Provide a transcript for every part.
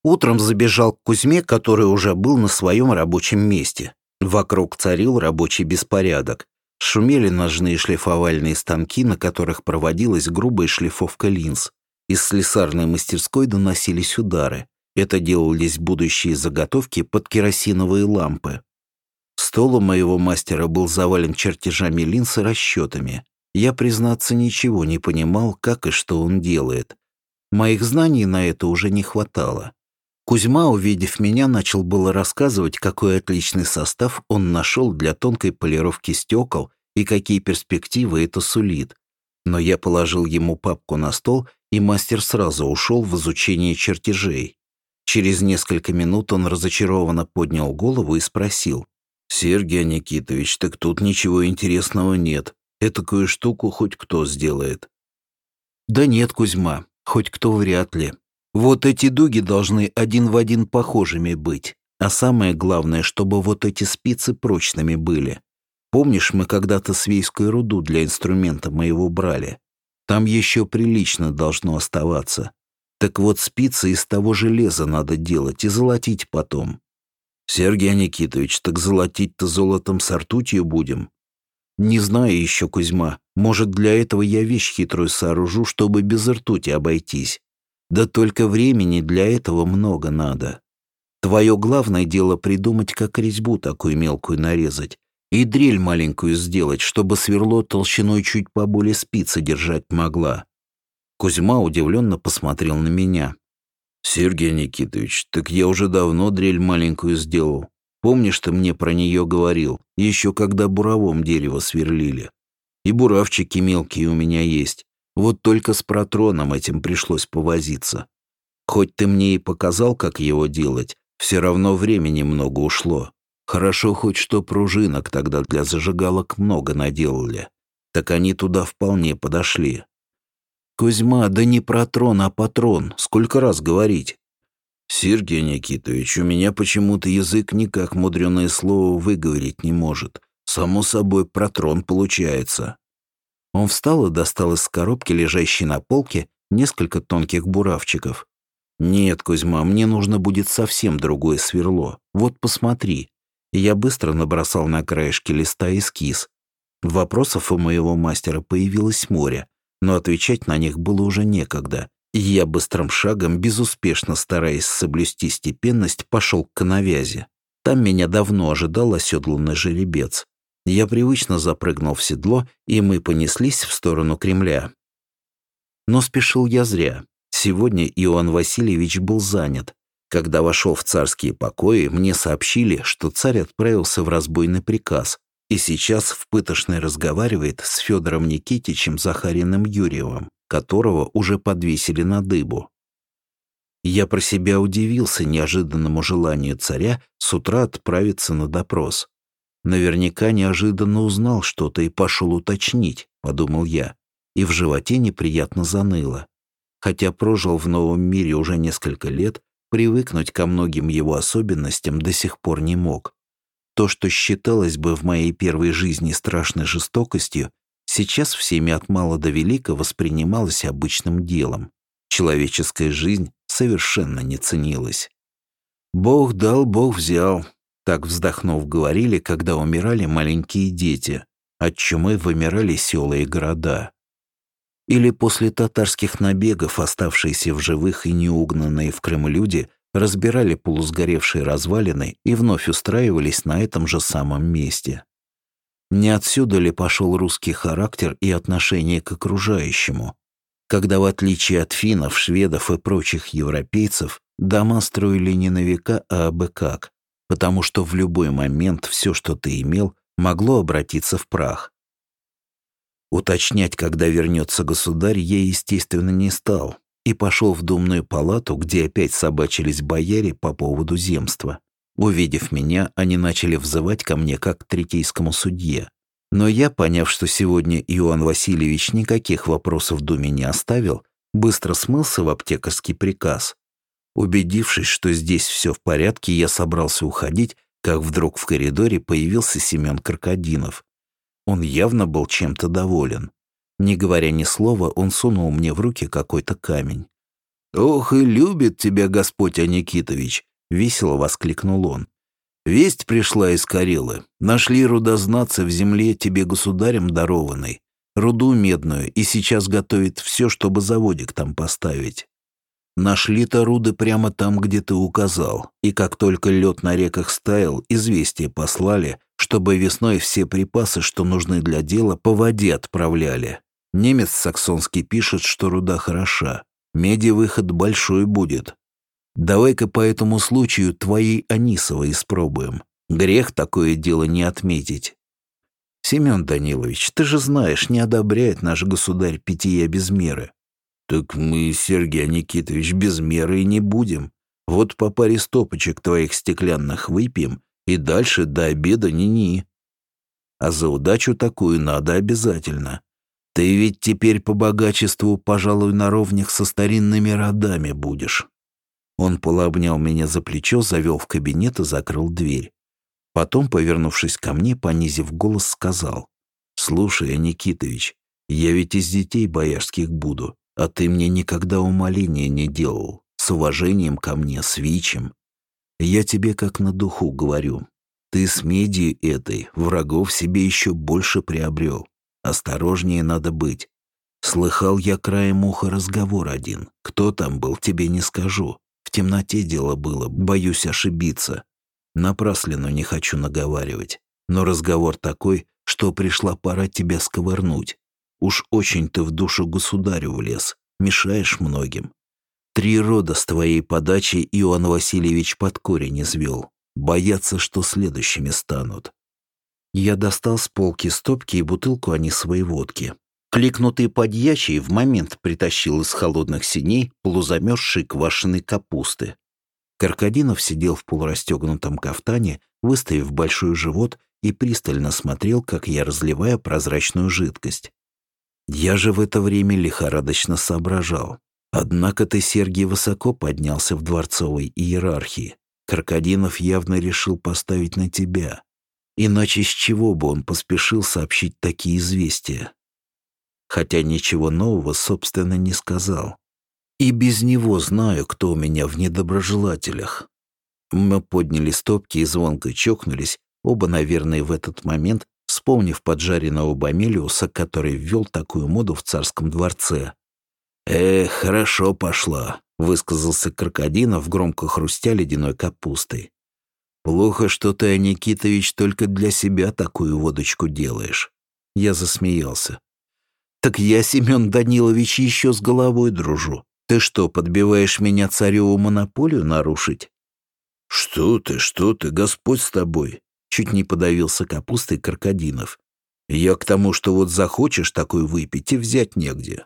Утром забежал к Кузьме, который уже был на своем рабочем месте. Вокруг царил рабочий беспорядок. Шумели ножные шлифовальные станки, на которых проводилась грубая шлифовка линз. Из слесарной мастерской доносились удары. Это делались будущие заготовки под керосиновые лампы. Стол у моего мастера был завален чертежами линз и расчетами. Я, признаться, ничего не понимал, как и что он делает. Моих знаний на это уже не хватало. Кузьма, увидев меня, начал было рассказывать, какой отличный состав он нашел для тонкой полировки стекол и какие перспективы это сулит. Но я положил ему папку на стол, и мастер сразу ушел в изучение чертежей. Через несколько минут он разочарованно поднял голову и спросил: «Сергей Никитович, так тут ничего интересного нет. Этакую штуку хоть кто сделает». «Да нет, Кузьма, хоть кто вряд ли. Вот эти дуги должны один в один похожими быть. А самое главное, чтобы вот эти спицы прочными были. Помнишь, мы когда-то свейскую руду для инструмента моего брали? Там еще прилично должно оставаться. Так вот спицы из того железа надо делать и золотить потом». «Сергей Никитович, так золотить-то золотом с ртутью будем?» «Не знаю еще, Кузьма. Может, для этого я вещь хитрую сооружу, чтобы без ртути обойтись. Да только времени для этого много надо. Твое главное дело придумать, как резьбу такую мелкую нарезать, и дрель маленькую сделать, чтобы сверло толщиной чуть поболее спицы держать могла». Кузьма удивленно посмотрел на меня. «Сергей Никитович, так я уже давно дрель маленькую сделал. Помнишь, ты мне про нее говорил, еще когда буровом дерево сверлили? И буравчики мелкие у меня есть. Вот только с протроном этим пришлось повозиться. Хоть ты мне и показал, как его делать, все равно времени много ушло. Хорошо хоть что пружинок тогда для зажигалок много наделали. Так они туда вполне подошли». «Кузьма, да не протрон, а патрон. Сколько раз говорить?» «Сергей Никитович, у меня почему-то язык никак мудреное слово выговорить не может. Само собой, протрон получается». Он встал и достал из коробки, лежащей на полке, несколько тонких буравчиков. «Нет, Кузьма, мне нужно будет совсем другое сверло. Вот посмотри». И я быстро набросал на краешке листа эскиз. Вопросов у моего мастера появилось море, но отвечать на них было уже некогда. И я быстрым шагом, безуспешно стараясь соблюсти степенность, пошел к навязи. Там меня давно ожидал оседланный жеребец. Я привычно запрыгнул в седло, и мы понеслись в сторону Кремля. Но спешил я зря. Сегодня Иоанн Васильевич был занят. Когда вошел в царские покои, мне сообщили, что царь отправился в разбойный приказ, и сейчас в пытошной разговаривает с Федором Никитичем Захариным Юрьевым, которого уже подвесили на дыбу. Я про себя удивился неожиданному желанию царя с утра отправиться на допрос. Наверняка неожиданно узнал что-то и пошел уточнить, подумал я, и в животе неприятно заныло. Хотя прожил в новом мире уже несколько лет, привыкнуть ко многим его особенностям до сих пор не мог. То, что считалось бы в моей первой жизни страшной жестокостью, сейчас всеми от мала до велика воспринималось обычным делом. Человеческая жизнь совершенно не ценилась. «Бог дал, Бог взял», — так вздохнув говорили, когда умирали маленькие дети. От чумы вымирали села и города. Или после татарских набегов оставшиеся в живых и неугнанные в Крым люди разбирали полусгоревшие развалины и вновь устраивались на этом же самом месте. Не отсюда ли пошел русский характер и отношение к окружающему, когда, в отличие от финнов, шведов и прочих европейцев, дома строили не на века, а абы как, потому что в любой момент все, что ты имел, могло обратиться в прах. Уточнять, когда вернется государь, я, естественно, не стал, и пошел в думную палату, где опять собачились бояре по поводу земства. Увидев меня, они начали взывать ко мне как к третейскому судье. Но я, поняв, что сегодня Иоанн Васильевич никаких вопросов в думе не оставил, быстро смылся в аптекарский приказ. Убедившись, что здесь все в порядке, я собрался уходить, как вдруг в коридоре появился Семен Крокодинов. Он явно был чем-то доволен. Не говоря ни слова, он сунул мне в руки какой-то камень. «Ох, и любит тебя Господь, Аникитович!» — весело воскликнул он. «Весть пришла из Карелы. Нашли рудознатца в земле тебе государем дарованной, руду медную, и сейчас готовит все, чтобы заводик там поставить. Нашли-то руды прямо там, где ты указал, и как только лед на реках стаял, известие послали, чтобы весной все припасы, что нужны для дела, по воде отправляли. Немец саксонский пишет, что руда хороша, меди выход большой будет. Давай-ка по этому случаю твоей Анисовой испробуем. Грех такое дело не отметить». «Семен Данилович, ты же знаешь, не одобряет наш государь питья без меры». «Так мы, Сергей Никитович, без меры и не будем. Вот по паре стопочек твоих стеклянных выпьем, и дальше до обеда ни-ни. А за удачу такую надо обязательно. Ты ведь теперь по богачеству, пожалуй, на ровнях со старинными родами будешь». Он полообнял меня за плечо, завел в кабинет и закрыл дверь. Потом, повернувшись ко мне, понизив голос, сказал: «Слушай, Никитович, я ведь из детей боярских буду, а ты мне никогда умоления не делал, с уважением ко мне, с вичем. Я тебе как на духу говорю, ты с медью этой врагов себе еще больше приобрел. Осторожнее надо быть. Слыхал я краем уха разговор один. Кто там был, тебе не скажу. В темноте дело было, боюсь ошибиться. Напраслину не хочу наговаривать. Но разговор такой, что пришла пора тебя сковырнуть. Уж очень ты в душу государю влез, мешаешь многим. 3 рода с твоей подачи Иоанн Васильевич под корень извел. Боятся, что следующими станут». Я достал с полки стопки и бутылку анисовой водки. Кликнутый подьячий в момент притащил из холодных синей полузамерзшей квашеной капусты. Каркадинов сидел в полурастегнутом кафтане, выставив большой живот, и пристально смотрел, как я разливаю прозрачную жидкость. Я же в это время лихорадочно соображал. Однако ты, Сергий, высоко поднялся в дворцовой иерархии. Каркадинов явно решил поставить на тебя. Иначе с чего бы он поспешил сообщить такие известия? Хотя ничего нового, собственно, не сказал. И без него знаю, кто у меня в недоброжелателях. Мы подняли стопки и звонко чокнулись, оба, наверное, в этот момент, вспомнив поджаренного Бомелиуса, который ввел такую моду в царском дворце. Хорошо пошла», — высказался Каркадинов, громко хрустя ледяной капустой. «Плохо, что ты, Никитович, только для себя такую водочку делаешь». Я засмеялся. «Так я, Семен Данилович, еще с головой дружу. Ты что, подбиваешь меня цареву монополию нарушить?» Что ты, Господь с тобой!» Чуть не подавился капустой Каркадинов. «Я к тому, что вот захочешь такой выпить и взять негде».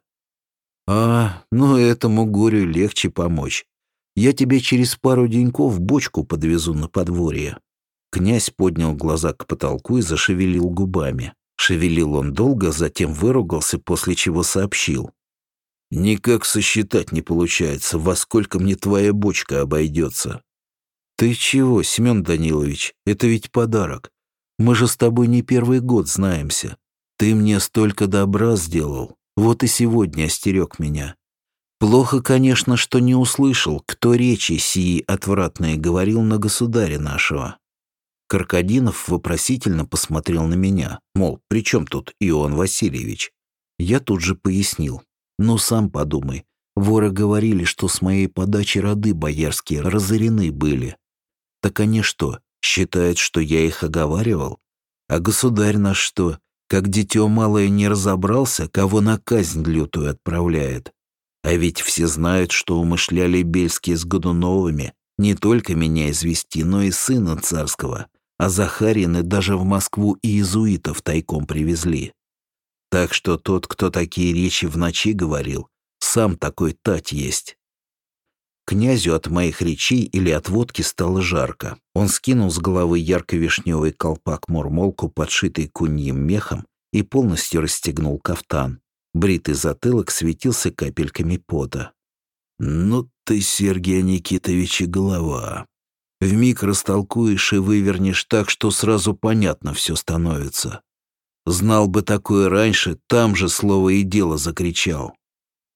Ну этому горю легче помочь. Я тебе через пару деньков бочку подвезу на подворье». Князь поднял глаза к потолку и зашевелил губами. Шевелил он долго, затем выругался, после чего сообщил: «Никак сосчитать не получается, во сколько мне твоя бочка обойдется». «Ты чего, Семен Данилович, это ведь подарок. Мы же с тобой не первый год знаемся. Ты мне столько добра сделал, вот и сегодня остерег меня. Плохо, конечно, что не услышал, кто речи сии отвратные говорил на государя нашего». Каркадинов вопросительно посмотрел на меня, мол, при чем тут Иоанн Васильевич? Я тут же пояснил: «Ну, сам подумай, воры говорили, что с моей подачи роды боярские разорены были. Так они что, считают, что я их оговаривал? А государь наш что, как дитё малое не разобрался, кого на казнь лютую отправляет? А ведь все знают, что умышляли бельские с Годуновыми не только меня извести, но и сына царского, а Захарины даже в Москву и иезуитов тайком привезли. Так что тот, кто такие речи в ночи говорил, сам такой тать есть». Князю от моих речей или от водки стало жарко. Он скинул с головы ярко-вишневый колпак-мурмолку, подшитый куньим мехом, и полностью расстегнул кафтан. Бритый затылок светился капельками пота. «Ну ты, Сергей Никитович, и голова. Вмиг растолкуешь и вывернешь так, что сразу понятно все становится. Знал бы такое раньше, там же слово и дело закричал».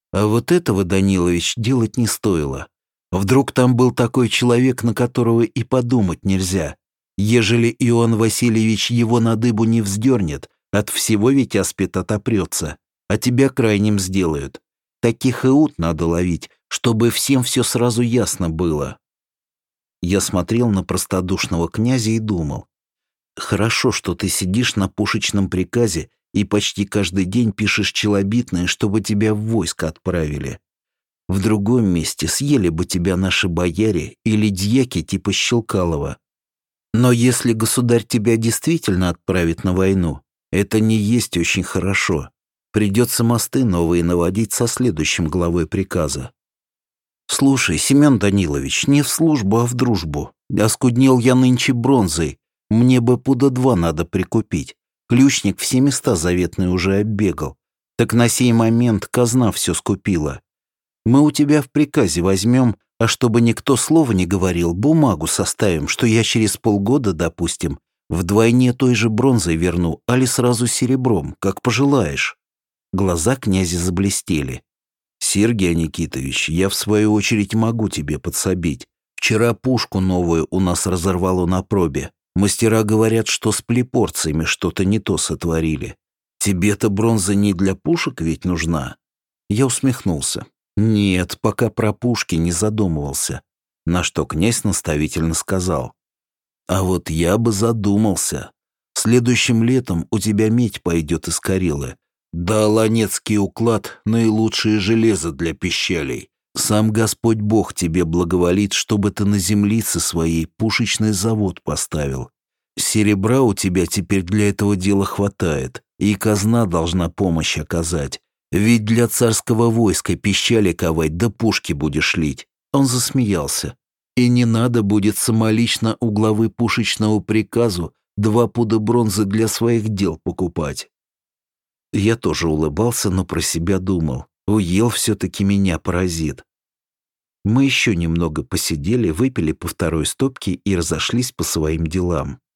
А вот этого, Данилович, делать не стоило. Вдруг там был такой человек, на которого и подумать нельзя. Ежели Иоанн Васильевич его на дыбу не вздернет, от всего ведь аспид отопрется, а тебя крайним сделают. Таких иуд надо ловить, чтобы всем все сразу ясно было. Я смотрел на простодушного князя и думал: хорошо, что ты сидишь на пушечном приказе и почти каждый день пишешь челобитное, чтобы тебя в войско отправили. В другом месте съели бы тебя наши бояре или дьяки типа Щелкалова. Но если государь тебя действительно отправит на войну, это не есть очень хорошо. Придется мосты новые наводить со следующим главой приказа. Слушай, Семен Данилович, не в службу, а в дружбу. Оскуднел я нынче бронзой. Мне бы пуда 2 надо прикупить. Ключник все места заветные уже оббегал. Так на сей момент казна все скупила. Мы у тебя в приказе возьмем, а чтобы никто слова не говорил, бумагу составим, что я через полгода, допустим, вдвойне той же бронзой верну, али сразу серебром, как пожелаешь. Глаза князя заблестели. Сергей Никитович, я в свою очередь могу тебе подсобить. Вчера пушку новую у нас разорвало на пробе. Мастера говорят, что с плепорцами что-то не то сотворили. Тебе-то бронза не для пушек ведь нужна?» Я усмехнулся. «Нет, пока про пушки не задумывался». На что князь наставительно сказал: «А вот я бы задумался. Следующим летом у тебя медь пойдет из Карелы. Да Аланецкий уклад — наилучшее железо для пищалей. Сам Господь Бог тебе благоволит, чтобы ты на землице своей пушечный завод поставил. Серебра у тебя теперь для этого дела хватает, и казна должна помощь оказать. Ведь для царского войска пищали ковать, да пушки будешь лить». Он засмеялся. «И не надо будет самолично у главы пушечного приказу 2 пуда бронзы для своих дел покупать». Я тоже улыбался, но про себя думал: уел все-таки меня паразит. Мы еще немного посидели, выпили по 2 стопке и разошлись по своим делам.